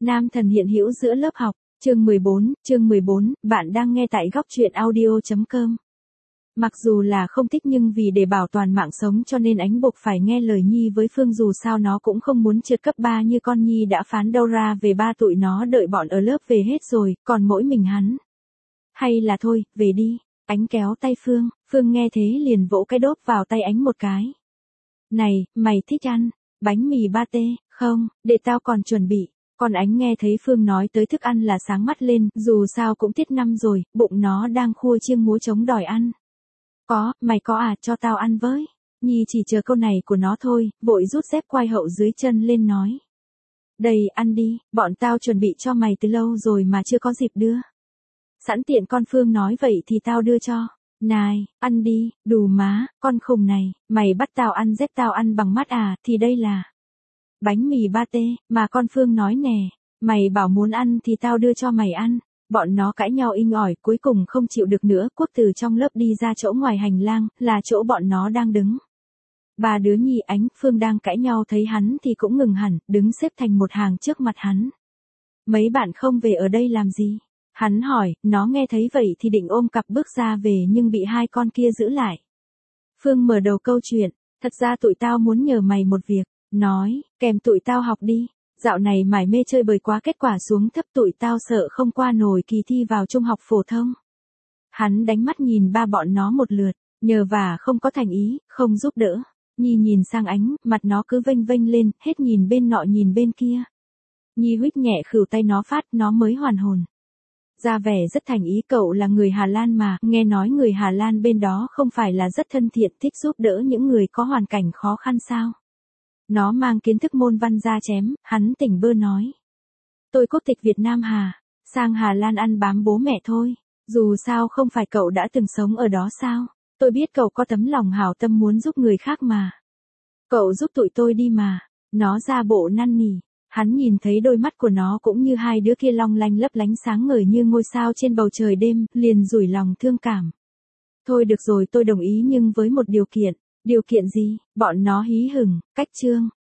Nam thần hiện hữu giữa lớp học, chương 14, bạn đang nghe tại góc truyện audio.com. Mặc dù là không thích nhưng vì để bảo toàn mạng sống cho nên Ánh buộc phải nghe lời Nhi với Phương, dù sao nó cũng không muốn trượt cấp 3 như con Nhi đã phán đâu ra về ba tụi nó đợi bọn ở lớp về hết rồi, còn mỗi mình hắn. Hay là thôi, về đi. Ánh kéo tay Phương, Phương nghe thế liền vỗ cái đốp vào tay Ánh một cái. Này, mày thích ăn bánh mì pate, không, để tao còn chuẩn bị. Còn Ánh nghe thấy Phương nói tới thức ăn là sáng mắt lên, dù sao cũng tiết năm rồi, bụng nó đang khua chiêng múa trống đòi ăn. Có, mày có à, cho tao ăn với. Nhi chỉ chờ câu này của nó thôi, vội rút dép quai hậu dưới chân lên nói. Đây, ăn đi, bọn tao chuẩn bị cho mày từ lâu rồi mà chưa có dịp đưa. Sẵn tiện con Phương nói vậy thì tao đưa cho. Này, ăn đi, đù má, con khùng này, mày bắt tao ăn dép tao ăn bằng mắt à, thì đây là bánh mì pate, mà con Phương nói nè, mày bảo muốn ăn thì tao đưa cho mày ăn. Bọn nó cãi nhau inh ỏi, cuối cùng không chịu được nữa, Quốc từ trong lớp đi ra chỗ ngoài hành lang, là chỗ bọn nó đang đứng. Ba đứa Nhi, Ánh, Phương đang cãi nhau thấy hắn thì cũng ngừng hẳn, đứng xếp thành một hàng trước mặt hắn. Mấy bạn không về ở đây làm gì? Hắn hỏi, nó nghe thấy vậy thì định ôm cặp bước ra về nhưng bị hai con kia giữ lại. Phương mở đầu câu chuyện, thật ra tụi tao muốn nhờ mày một việc, nói, kèm tụi tao học đi. Dạo này mải mê chơi bời quá, kết quả xuống thấp, tụi tao sợ không qua nổi kỳ thi vào trung học phổ thông. Hắn đánh mắt nhìn ba bọn nó một lượt, nhờ vả không có thành ý, không giúp đỡ. Nhi nhìn sang Ánh, mặt nó cứ vênh vênh lên, hết nhìn bên nọ nhìn bên kia. Nhi huých nhẹ khửu tay nó phát, nó mới hoàn hồn. Ra vẻ rất thành ý, cậu là người Hà Lan mà, nghe nói người Hà Lan bên đó không phải là rất thân thiện, thích giúp đỡ những người có hoàn cảnh khó khăn sao? Nó mang kiến thức môn văn ra chém, hắn tỉnh bơ nói. Tôi quốc tịch Việt Nam Hà, sang Hà Lan ăn bám bố mẹ thôi, dù sao không phải cậu đã từng sống ở đó sao? Tôi biết cậu có tấm lòng hảo tâm muốn giúp người khác mà. Cậu giúp tụi tôi đi mà. Nó ra bộ năn nỉ. Hắn nhìn thấy đôi mắt của nó cũng như hai đứa kia long lanh lấp lánh sáng ngời như ngôi sao trên bầu trời đêm, liền rủi lòng thương cảm. Thôi được rồi, tôi đồng ý nhưng với một điều kiện. Điều kiện gì? Bọn nó hí hửng, cách chương.